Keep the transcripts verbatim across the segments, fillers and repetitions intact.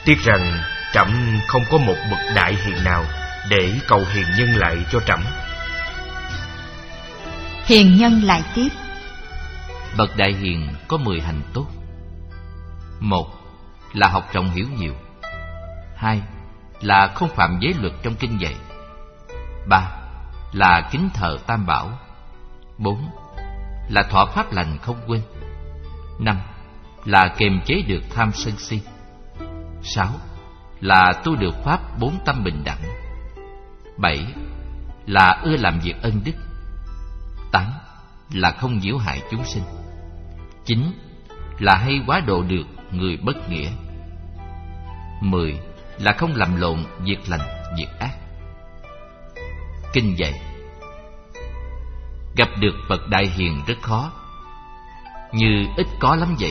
Tiếc rằng trẫm không có một bậc đại hiền nào để cầu hiền nhân lại cho trẫm. Hiền nhân lại tiếp: Bậc đại hiền có mười hành tốt. Một là học rộng hiểu nhiều. Hai là không phạm giới luật trong kinh dạy. Ba là kính thờ tam bảo. Bốn là thọ pháp lành không quên. Năm là kiềm chế được tham sân si. Sáu là tu được pháp bốn tâm bình đẳng. Bảy là ưa làm việc ân đức. Tám là không nhiễu hại chúng sinh. Chín là hay quá độ được người bất nghĩa. Mười là không làm lộn việc lành việc ác. Kinh dạy: gặp được bậc đại hiền rất khó, như ít có lắm vậy.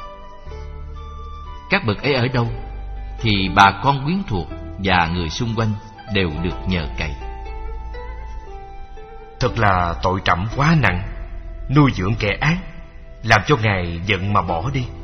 Các bậc ấy ở đâu thì bà con quyến thuộc và người xung quanh đều được nhờ cậy. Thật là tội trẫm quá nặng, nuôi dưỡng kẻ ác, làm cho ngài giận mà bỏ đi.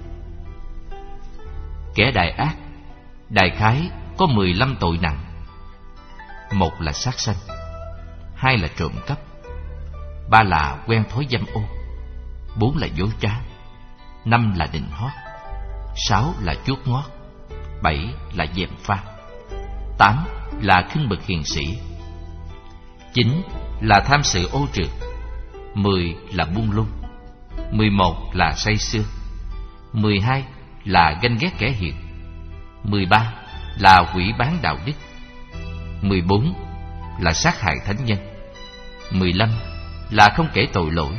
Kẻ đại ác đại khái có mười lăm tội nặng. Một là sát sanh. Hai là trộm cắp. Ba là quen thói dâm ô. Bốn là dối trá. Năm là nịnh hót. Sáu là chuốt ngót. Bảy là gièm pha. Tám là khinh bậc hiền sĩ. Chín là tham sự ô trượt. Mười là buông lung. Mười một là say sưa. Mười hai là ganh ghét kẻ hiền. Mười ba là hủy bán đạo đức. Mười bốn là sát hại thánh nhân. Mười lăm là không kể tội lỗi.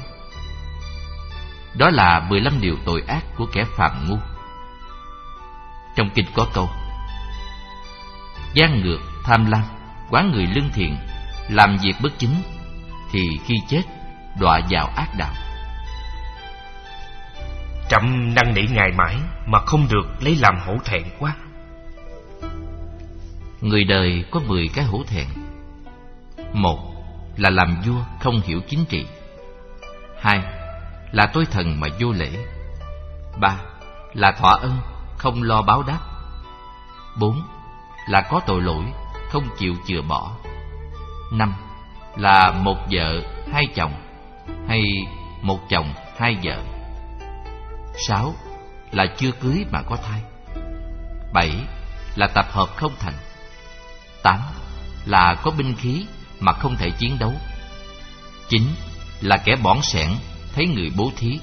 Đó là mười lăm điều tội ác của kẻ phàm ngu. Trong kinh có câu: gian ngược, tham lam, quán người lương thiện, làm việc bất chính, thì khi chết đọa vào ác đạo. Trẫm năn nỉ ngài mãi mà không được lấy làm hổ thẹn quá. Người đời có mười cái hổ thẹn. Một là làm vua không hiểu chính trị. Hai là tôi thần mà vô lễ. Ba là thọ ân không lo báo đáp. Bốn là có tội lỗi không chịu chừa bỏ. Năm là một vợ hai chồng, hay một chồng hai vợ. Sáu là chưa cưới mà có thai. Bảy là tập hợp không thành. Tám là có binh khí mà không thể chiến đấu. Chín là kẻ bỏng sẻn thấy người bố thí.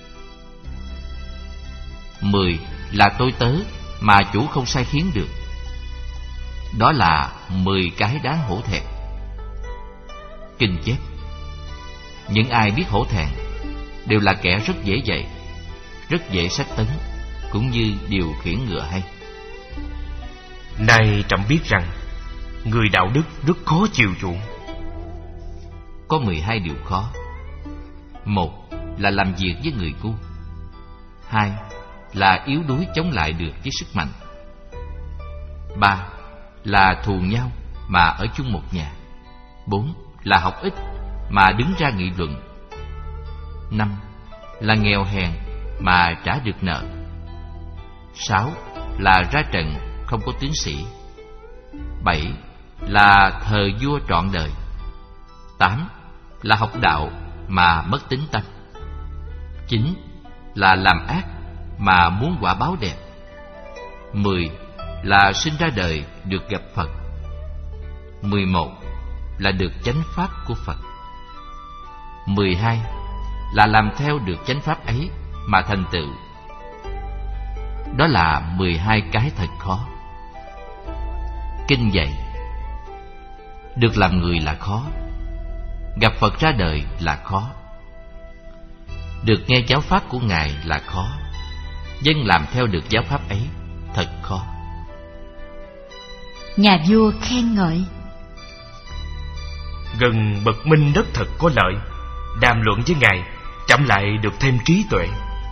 Mười là tôi tớ mà chủ không sai khiến được. Đó là mười cái đáng hổ thẹn. Kinh chép: những ai biết hổ thẹn đều là kẻ rất dễ dạy, rất dễ sách tấn, cũng như điều khiển ngựa hay. Nay trẫm biết rằng người đạo đức rất khó chiều chuộng. Có mười hai điều khó. Một là làm việc với người ngu. Hai là yếu đuối chống lại được với sức mạnh. Ba là thù nhau mà ở chung một nhà. Bốn là học ít mà đứng ra nghị luận. Năm là nghèo hèn mà trả được nợ. Sáu là ra trận không có tướng sĩ. Bảy là thờ vua trọn đời. Tám là học đạo mà mất tính tâm. Chín là làm ác mà muốn quả báo đẹp. Mười là sinh ra đời được gặp Phật. Mười một là được chánh pháp của Phật. Mười hai là làm theo được chánh pháp ấy mà thành tựu. Đó là mười hai cái thật khó. Kinh dạy: được làm người là khó, gặp Phật ra đời là khó, được nghe giáo pháp của Ngài là khó, dân làm theo được giáo pháp ấy thật khó. Nhà vua khen ngợi: gần bậc minh đất thật có lợi, đàm luận với ngài trẫm lại được thêm trí tuệ.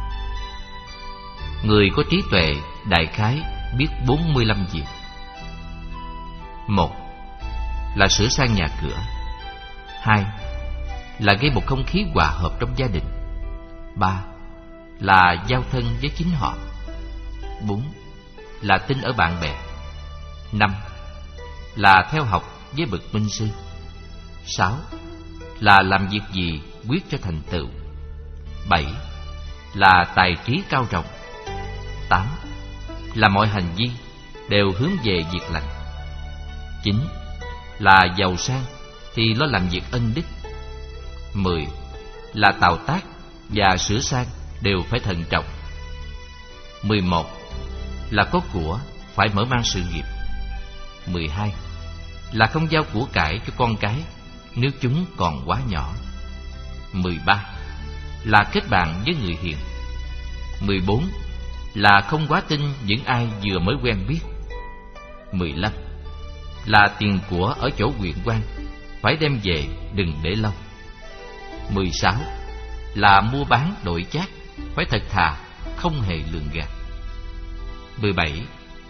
Người có trí tuệ đại khái biết bốn mươi lăm việc. Một là sửa sang nhà cửa. Hai là gây một không khí hòa hợp trong gia đình. Ba là giao thân với chính họ. Bốn là tin ở bạn bè. Năm là theo học với bậc minh sư. Sáu là làm việc gì quyết cho thành tựu. Bảy là tài trí cao rộng. Tám là mọi hành vi đều hướng về việc lành. Chín là giàu sang thì lo làm việc ân đức. Mười là tạo tác và sửa sang đều phải thận trọng. Mười một là có của phải mở mang sự nghiệp. Mười hai là không giao của cải cho con cái nếu chúng còn quá nhỏ. Mười ba là kết bạn với người hiền. Mười bốn là không quá tin những ai vừa mới quen biết. Mười lăm là tiền của ở chỗ quyền quan phải đem về, đừng để lâu. Mười sáu là mua bán đổi chác phải thật thà, không hề lường gạt. Mười bảy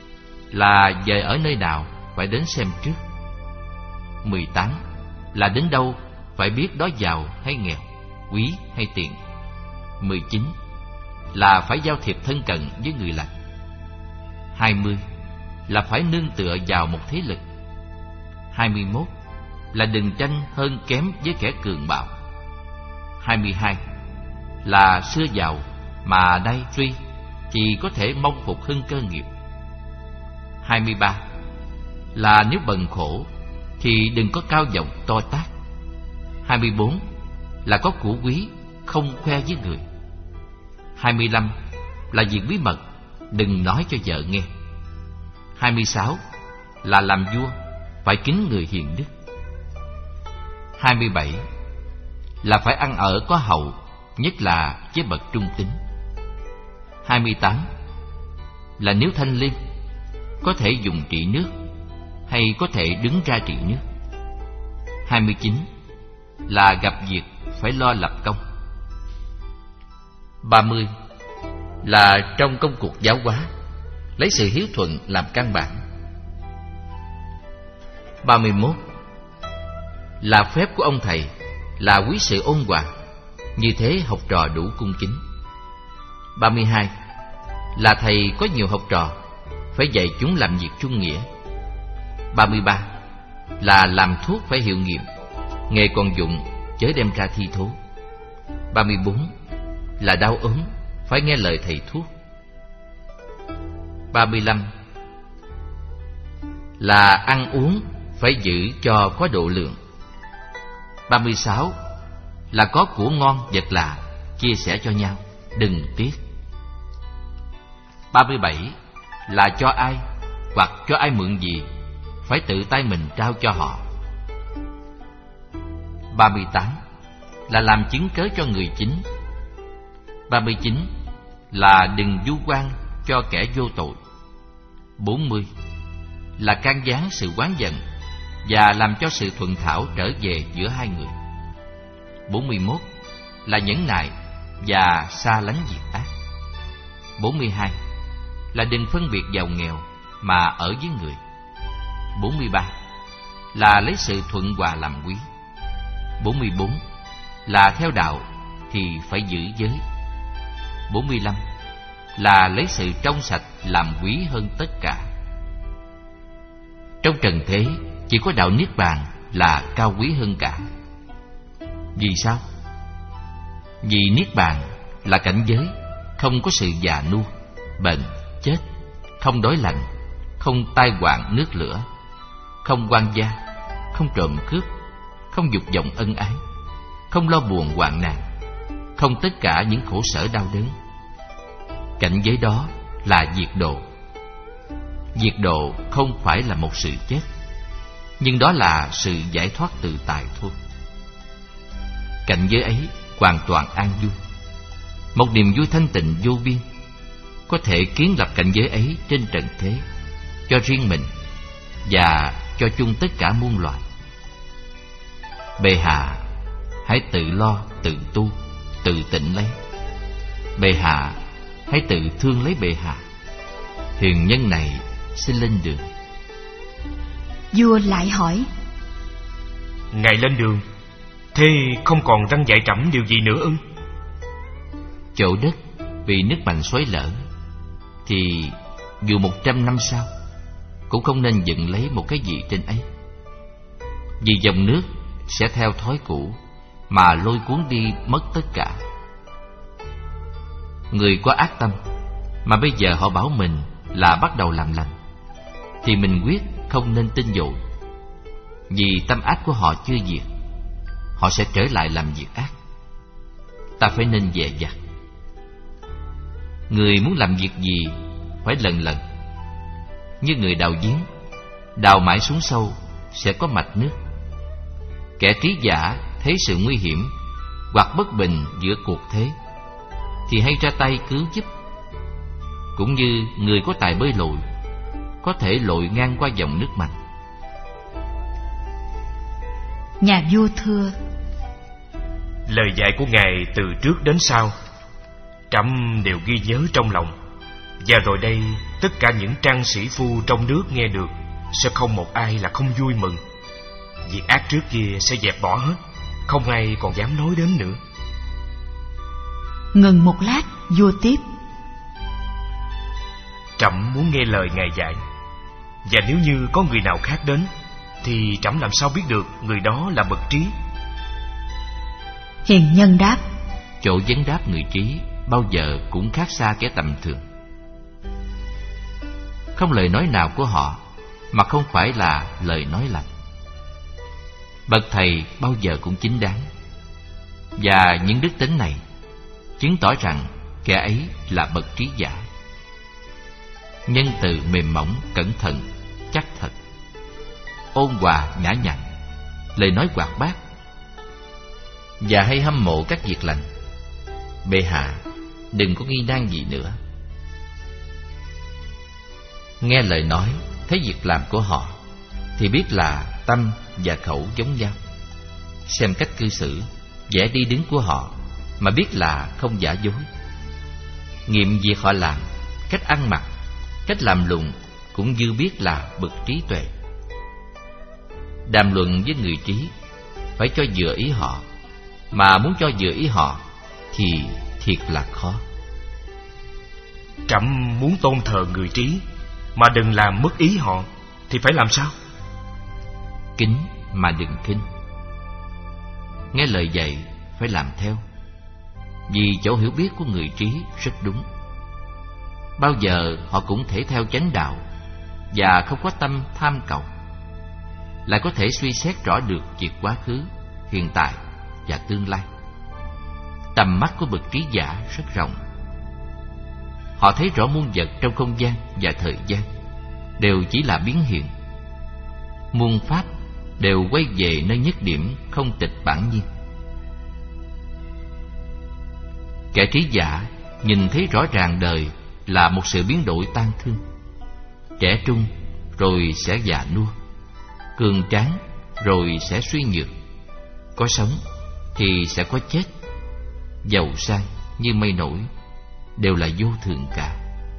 là về ở nơi nào phải đến xem trước. Mười tám là đến đâu phải biết đó giàu hay nghèo, quý hay tiện. Mười chín là phải giao thiệp thân cận với người lành. Hai mươi là phải nương tựa vào một thế lực. Hai mươi mốt là đừng tranh hơn kém với kẻ cường bạo. Hai mươi hai là xưa giàu mà nay suy, chỉ có thể mong phục hưng cơ nghiệp. Hai mươi ba là nếu bần khổ thì đừng có cao giọng to tát. Hai mươi bốn là có của quý không khoe với người. Hai mươi lăm là việc bí mật đừng nói cho vợ nghe. Hai mươi sáu là làm vua phải kính người hiền đức. Hai mươi bảy là phải ăn ở có hậu, nhất là với bậc trung tín. Hai mươi tám là nếu thanh liêm có thể dùng trị nước hay có thể đứng ra trị nước. Hai mươi chín là gặp việc phải lo lập công. Ba mươi là trong công cuộc giáo hóa lấy sự hiếu thuận làm căn bản. Ba mươi mốt là phép của ông thầy là quý sự ôn hòa, như thế học trò đủ cung kính. Ba mươi hai là thầy có nhiều học trò phải dạy chúng làm việc trung nghĩa. Ba mươi ba là làm thuốc phải hiệu nghiệm, nghề còn dụng chớ đem ra thi thố. Ba mươi bốn là đau ốm phải nghe lời thầy thuốc. Ba mươi lăm là ăn uống phải giữ cho có độ lượng. Ba mươi sáu là có của ngon vật lạ chia sẻ cho nhau, đừng tiếc. Ba mươi bảy là cho ai hoặc cho ai mượn gì phải tự tay mình trao cho họ. Ba mươi tám là làm chứng cớ cho người chính. Ba mươi chín là đừng vu oan cho kẻ vô tội. Bốn mươi là can gián sự oán giận và làm cho sự thuận thảo trở về giữa hai người. Bốn mươi mốt là nhẫn nại và xa lánh việc ác. Bốn mươi hai là đừng phân biệt giàu nghèo mà ở với người. Bốn mươi ba là lấy sự thuận hòa làm quý. Bốn mươi bốn là theo đạo thì phải giữ giới. Bốn mươi lăm là lấy sự trong sạch làm quý hơn tất cả. Trong trần thế chỉ có đạo Niết Bàn là cao quý hơn cả. Vì sao? Vì Niết Bàn là cảnh giới không có sự già nua, bệnh, chết, không đói lạnh, không tai hoạn nước lửa, không oan gia, không trộm cướp, không dục vọng ân ái, không lo buồn hoạn nạn, không tất cả những khổ sở đau đớn. Cảnh giới đó là diệt độ. Diệt độ không phải là một sự chết, nhưng đó là sự giải thoát tự tại thôi. Cảnh giới ấy hoàn toàn an vui, một niềm vui thanh tịnh vô biên. Có thể kiến lập cảnh giới ấy trên trần thế, cho riêng mình và cho chung tất cả muôn loài. Bệ hạ hãy tự lo, tự tu, tự tịnh lấy. Bệ hạ hãy tự thương lấy bệ hạ. Hiền nhân này xin lên đường. Vua lại hỏi: Ngài lên đường, thế không còn răn dạy trẫm điều gì nữa ư? Chỗ đất vì nước mạnh xói lở thì dù một trăm năm sau cũng không nên dựng lấy một cái gì trên ấy, vì dòng nước sẽ theo thói cũ mà lôi cuốn đi mất tất cả. Người có ác tâm mà bây giờ họ bảo mình là bắt đầu làm lành, thì mình quyết không nên tin vội, vì tâm ác của họ chưa diệt, họ sẽ trở lại làm việc ác. Ta phải nên dè dặt. Người muốn làm việc gì phải lần lần, như người đào giếng, đào mãi xuống sâu sẽ có mạch nước. Kẻ trí giả thấy sự nguy hiểm hoặc bất bình giữa cuộc thế thì hay ra tay cứu giúp, cũng như người có tài bơi lội có thể lội ngang qua dòng nước mạnh. Nhà vua thưa: Lời dạy của Ngài từ trước đến sau trẫm đều ghi nhớ trong lòng, và rồi đây tất cả những trang sĩ phu trong nước nghe được sẽ không một ai là không vui mừng. Việc ác trước kia sẽ dẹp bỏ hết, không ai còn dám nói đến nữa. Ngừng một lát, vua tiếp: Trẫm muốn nghe lời Ngài dạy, và nếu như có người nào khác đến thì trẫm làm sao biết được người đó là bậc trí? Hiền nhân đáp: Chỗ vấn đáp người trí bao giờ cũng khác xa kẻ tầm thường. Không lời nói nào của họ mà không phải là lời nói lành. Bậc thầy bao giờ cũng chính đáng, và những đức tính này chứng tỏ rằng kẻ ấy là bậc trí giả. Nhân từ mềm mỏng, cẩn thận, chắc thật, ôn hòa nhã nhặn, lời nói hoạt bát, và hay hâm mộ các việc lành. Bệ hạ đừng có nghi nan gì nữa. Nghe lời nói, thấy việc làm của họ thì biết là tâm và khẩu giống nhau. Xem cách cư xử, vẻ đi đứng của họ mà biết là không giả dối. Nghiệm việc họ làm, cách ăn mặc, cách làm lùng cũng như biết là bậc trí tuệ. Đàm luận với người trí phải cho vừa ý họ, mà muốn cho vừa ý họ thì thiệt là khó. Trẫm muốn tôn thờ người trí mà đừng làm mất ý họ thì phải làm sao? Kính mà đừng khinh. Nghe lời dạy phải làm theo, vì chỗ hiểu biết của người trí rất đúng. Bao giờ họ cũng thể theo chánh đạo và không có tâm tham cầu, lại có thể suy xét rõ được việc quá khứ, hiện tại và tương lai. Tầm mắt của bậc trí giả rất rộng. Họ thấy rõ muôn vật trong không gian và thời gian đều chỉ là biến hiện. Muôn pháp đều quay về nơi nhất điểm không tịch bản nhiên. Kẻ trí giả nhìn thấy rõ ràng đời là một sự biến đổi tan thương. Trẻ trung rồi sẽ già nua, cường tráng rồi sẽ suy nhược, có sống thì sẽ có chết. Giàu sang như mây nổi đều là vô thường cả.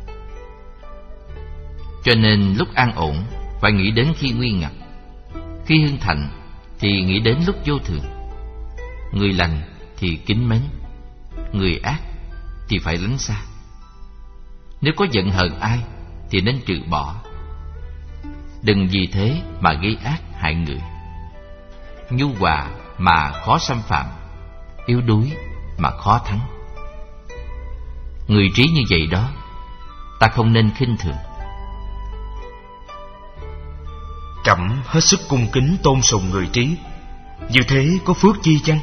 Cho nên lúc an ổn phải nghĩ đến khi nguy ngập, khi hưng thịnh thì nghĩ đến lúc vô thường. Người lành thì kính mến, người ác thì phải lánh xa. Nếu có giận hờn ai thì nên trừ bỏ. Đừng vì thế mà gây ác hại người. Nhu hòa mà khó xâm phạm, yếu đuối mà khó thắng. Người trí như vậy đó, ta không nên khinh thường. Trẫm hết sức cung kính tôn sùng người trí, như thế có phước chi chăng?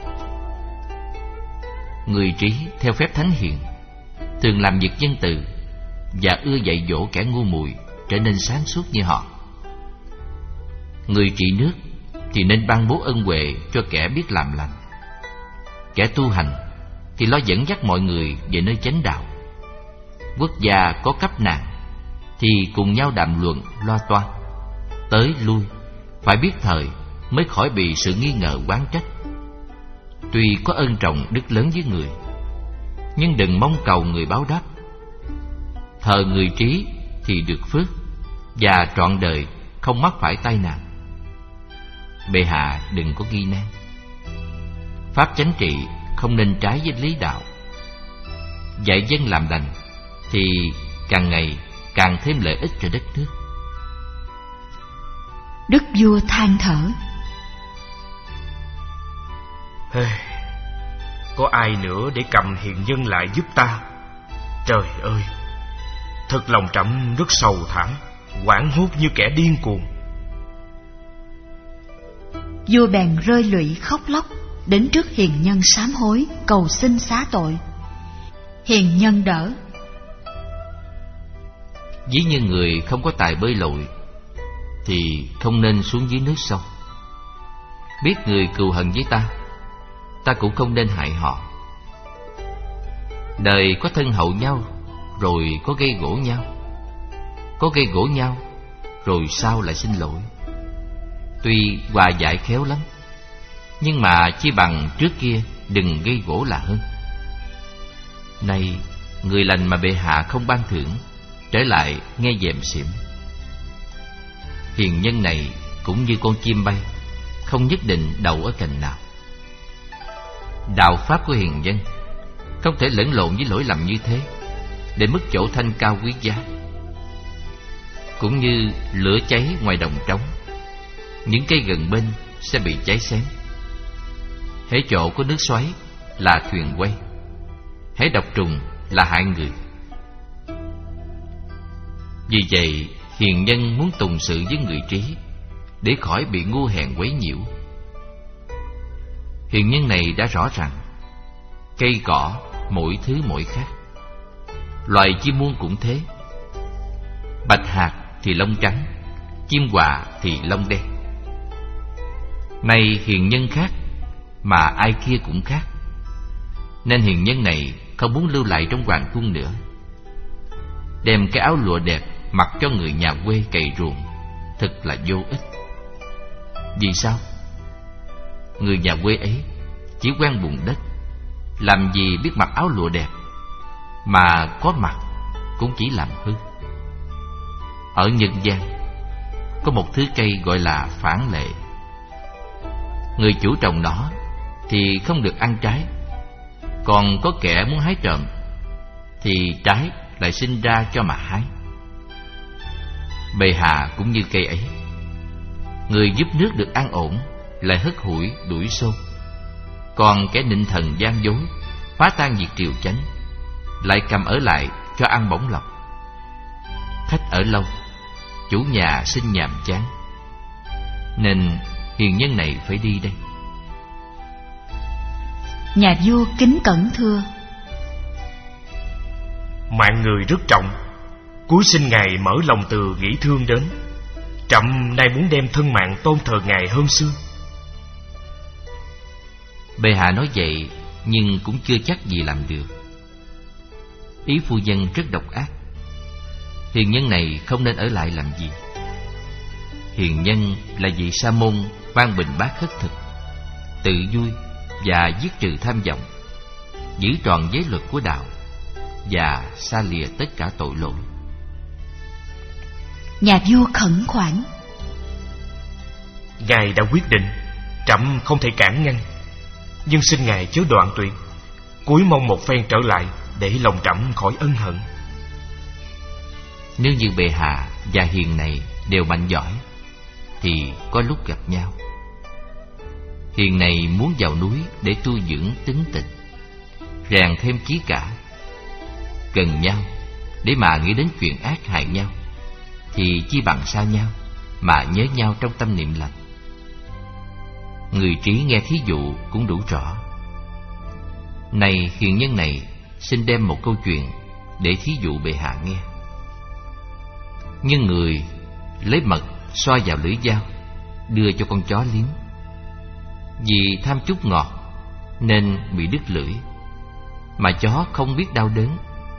Người trí theo phép thánh hiền thường làm việc nhân từ và ưa dạy dỗ kẻ ngu muội trở nên sáng suốt như họ. Người trị nước thì nên ban bố ân huệ cho kẻ biết làm lành. Kẻ tu hành thì lo dẫn dắt mọi người về nơi chánh đạo. Quốc gia có cấp nạn thì cùng nhau đàm luận lo toan, tới lui phải biết thời mới khỏi bị sự nghi ngờ oán trách. Tuy có ơn trọng đức lớn với người, nhưng đừng mong cầu người báo đáp. Thờ người trí thì được phước, và trọn đời không mắc phải tai nạn. Bệ hạ đừng có nghi nan. Pháp chánh trị không nên trái với lý đạo. Dạy dân làm lành thì càng ngày càng thêm lợi ích cho đất nước. Đức vua than thở: Hey, có ai nữa để cầm hiền nhân lại giúp ta? Trời ơi, thật lòng trẫm rất sầu thảm, hoảng hốt như kẻ điên cuồng. Vua bèn rơi lụy khóc lóc đến trước hiền nhân sám hối, cầu xin xá tội. Hiền nhân đỡ: Ví như người không có tài bơi lội thì không nên xuống dưới nước sâu. Biết người cừu hận với ta, ta cũng không nên hại họ. Đời có thân hậu nhau, rồi có gây gổ nhau. Có gây gổ nhau, rồi sau lại xin lỗi. Tuy hòa giải khéo lắm, nhưng mà chi bằng trước kia đừng gây gổ là hơn. Nay người lành mà bệ hạ không ban thưởng, trở lại nghe dèm xỉm. Hiền nhân này cũng như con chim bay, không nhất định đậu ở cành nào. Đạo pháp của hiền nhân không thể lẫn lộn với lỗi lầm như thế, để mất chỗ thanh cao quý giá. Cũng như lửa cháy ngoài đồng trống, những cây gần bên sẽ bị cháy xém. Hễ chỗ có nước xoáy là thuyền quay, hễ độc trùng là hại người. Vì vậy hiền nhân muốn tùng sự với người trí, để khỏi bị ngu hèn quấy nhiễu. Hiền nhân này đã rõ rằng cây cỏ mỗi thứ mỗi khác, loài chim muôn cũng thế. Bạch hạc thì lông trắng, chim quạ thì lông đen. Nay hiền nhân khác, mà ai kia cũng khác, nên hiền nhân này không muốn lưu lại trong hoàng cung nữa. Đem cái áo lụa đẹp mặc cho người nhà quê cày ruộng thật là vô ích. Vì sao? Người nhà quê ấy chỉ quen bùn đất, làm gì biết mặc áo lụa đẹp, mà có mặc cũng chỉ làm hư. Ở nhân gian có một thứ cây gọi là phản lệ. Người chủ trồng nó thì không được ăn trái, còn có kẻ muốn hái trộm thì trái lại sinh ra cho mà hái. Bệ hạ cũng như cây ấy. Người giúp nước được an ổn lại hất hủi đuổi xô, còn kẻ nịnh thần gian dối, phá tan việc triều chánh, lại cầm ở lại cho ăn bổng lộc. Khách ở lâu, chủ nhà sinh nhàm chán, nên hiền nhân này phải đi đây. Nhà vua kính cẩn thưa: Mạng người rất trọng, cuối sinh ngài mở lòng từ nghĩ thương đến. Trẫm nay muốn đem thân mạng tôn thờ ngài hơn xưa. Bệ hạ nói vậy, nhưng cũng chưa chắc gì làm được. Ý phu nhân rất độc ác. Hiền nhân này không nên ở lại làm gì. Hiền nhân là vị sa môn ban bình bát khất thực, tự vui và giết trừ tham vọng, giữ trọn giới luật của đạo, và xa lìa tất cả tội lỗi. Nhà vua khẩn khoản: Ngài đã quyết định, trẫm không thể cản ngăn, nhưng xin ngài chớ đoạn tuyệt, cúi mong một phen trở lại, để lòng trẫm khỏi ân hận. Nếu như bệ hạ và hiền này đều mạnh giỏi, thì có lúc gặp nhau. Hiền này muốn vào núi để tu dưỡng tính tình, rèn thêm chí cả. Gần nhau để mà nghĩ đến chuyện ác hại nhau, thì chi bằng xa nhau mà nhớ nhau trong tâm niệm lành. Người trí nghe thí dụ cũng đủ rõ. Này hiền nhân này xin đem một câu chuyện để thí dụ bệ hạ nghe. Như người lấy mật xoa vào lưỡi dao, đưa cho con chó liếm. Vì tham chút ngọt nên bị đứt lưỡi, mà chó không biết đau đớn.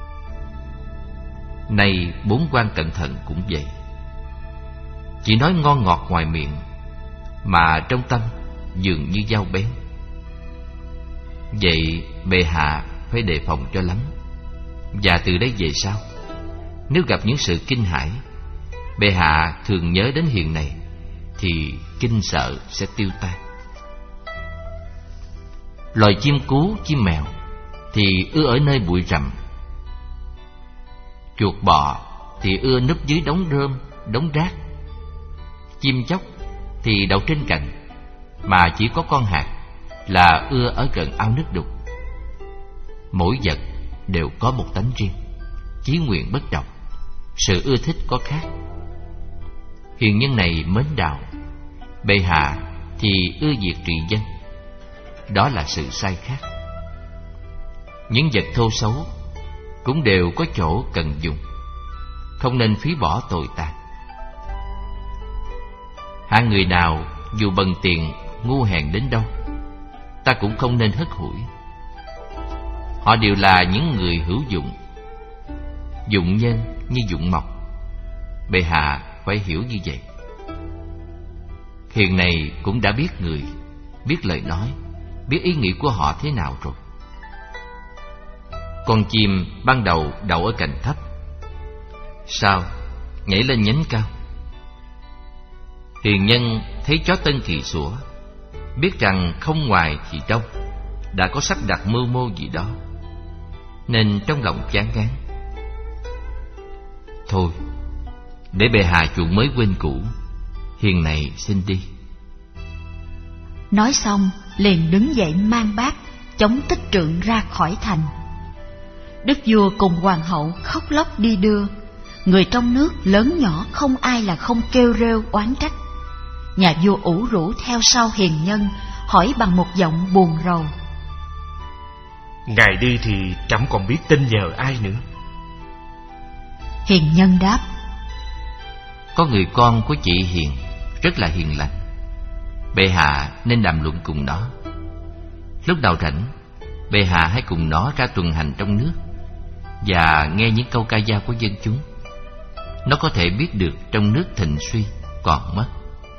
Này bốn quan cẩn thận cũng vậy, chỉ nói ngon ngọt ngoài miệng, mà trong tâm dường như dao bén. Vậy bệ hạ phải đề phòng cho lắm. Và từ đây về sau, nếu gặp những sự kinh hãi, bệ hạ thường nhớ đến hiền này, thì kinh sợ sẽ tiêu tan. Loài chim cú, chim mèo thì ưa ở nơi bụi rậm. Chuột bọ thì ưa núp dưới đống rơm, đống rác. Chim chóc thì đậu trên cành, mà chỉ có con hạt là ưa ở gần ao nước đục. Mỗi vật đều có một tánh riêng, chí nguyện bất đồng, sự ưa thích có khác. Hiền nhân này mến đạo, bệ hạ thì ưa việc trị dân. Đó là sự sai khác. Những vật thô xấu cũng đều có chỗ cần dùng, không nên phí bỏ tồi tàn. Hạng người nào dù bần tiền ngu hèn đến đâu, ta cũng không nên hất hủi. Họ đều là những người hữu dụng, dụng nhân như dụng mộc. Bệ hạ phải hiểu như vậy. Hiền này cũng đã biết người, biết lời nói, biết ý nghĩ của họ thế nào rồi. Con chim ban đầu đậu ở cành thấp, sau nhảy lên nhánh cao. Hiền nhân thấy chó tân kỳ sủa, biết rằng không ngoài thì trong, đã có sắp đặt mưu mô gì đó, nên trong lòng chán ngán. Thôi, để bệ hạ chuộng mới quên cũ, hiền này xin đi. Nói xong liền đứng dậy mang bát chống Tích Trượng ra khỏi thành. Đức vua cùng hoàng hậu khóc lóc đi đưa. Người trong nước lớn nhỏ không ai là không kêu rêu oán trách. Nhà vua ủ rũ theo sau hiền nhân, hỏi bằng một giọng buồn rầu: Ngài đi thì trẫm còn biết tin nhờ ai nữa? Hiền nhân đáp: Có người con của chị Hiền rất là hiền lành, bệ hạ nên đàm luận cùng nó. Lúc nào rảnh, bệ hạ hãy cùng nó ra tuần hành trong nước và nghe những câu ca dao của dân chúng. Nó có thể biết được trong nước thịnh suy còn mất.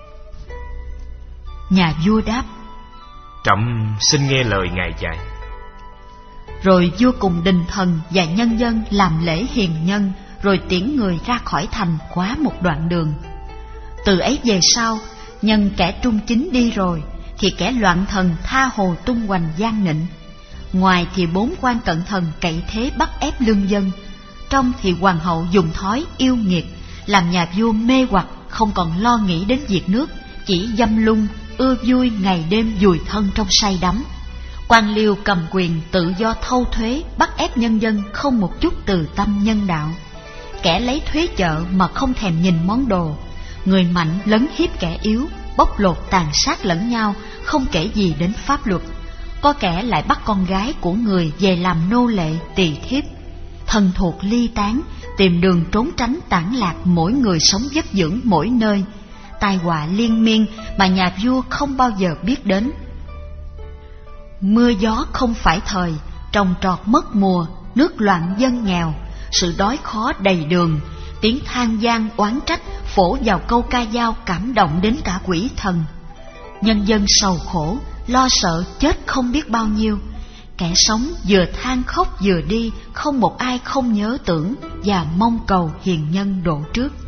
Nhà vua đáp: Trẫm xin nghe lời ngài dạy. Rồi vua cùng đình thần và nhân dân làm lễ hiền nhân, rồi tiễn người ra khỏi thành quá một đoạn đường. Từ ấy về sau, nhân kẻ trung chính đi rồi, thì kẻ loạn thần tha hồ tung hoành gian nịnh. Ngoài thì bốn quan cận thần cậy thế bắt ép lương dân, trong thì hoàng hậu dùng thói yêu nghiệt, làm nhà vua mê hoặc, không còn lo nghĩ đến việc nước, chỉ dâm lung, ưa vui ngày đêm vùi thân trong say đắm. Quan liêu cầm quyền tự do thâu thuế, bắt ép nhân dân không một chút từ tâm nhân đạo. Kẻ lấy thuế chợ mà không thèm nhìn món đồ. Người mạnh lấn hiếp kẻ yếu, bóc lột tàn sát lẫn nhau, không kể gì đến pháp luật. Có kẻ lại bắt con gái của người về làm nô lệ tỳ thiếp. Thần thuộc ly tán, tìm đường trốn tránh tản lạc, mỗi người sống vất vưởng mỗi nơi. Tai họa liên miên mà nhà vua không bao giờ biết đến. Mưa gió không phải thời, trồng trọt mất mùa, nước loạn dân nghèo, sự đói khó đầy đường, tiếng than van oán trách phổ vào câu ca dao cảm động đến cả quỷ thần. Nhân dân sầu khổ, lo sợ chết không biết bao nhiêu. Kẻ sống vừa than khóc vừa đi, không một ai không nhớ tưởng và mong cầu hiền nhân độ trước.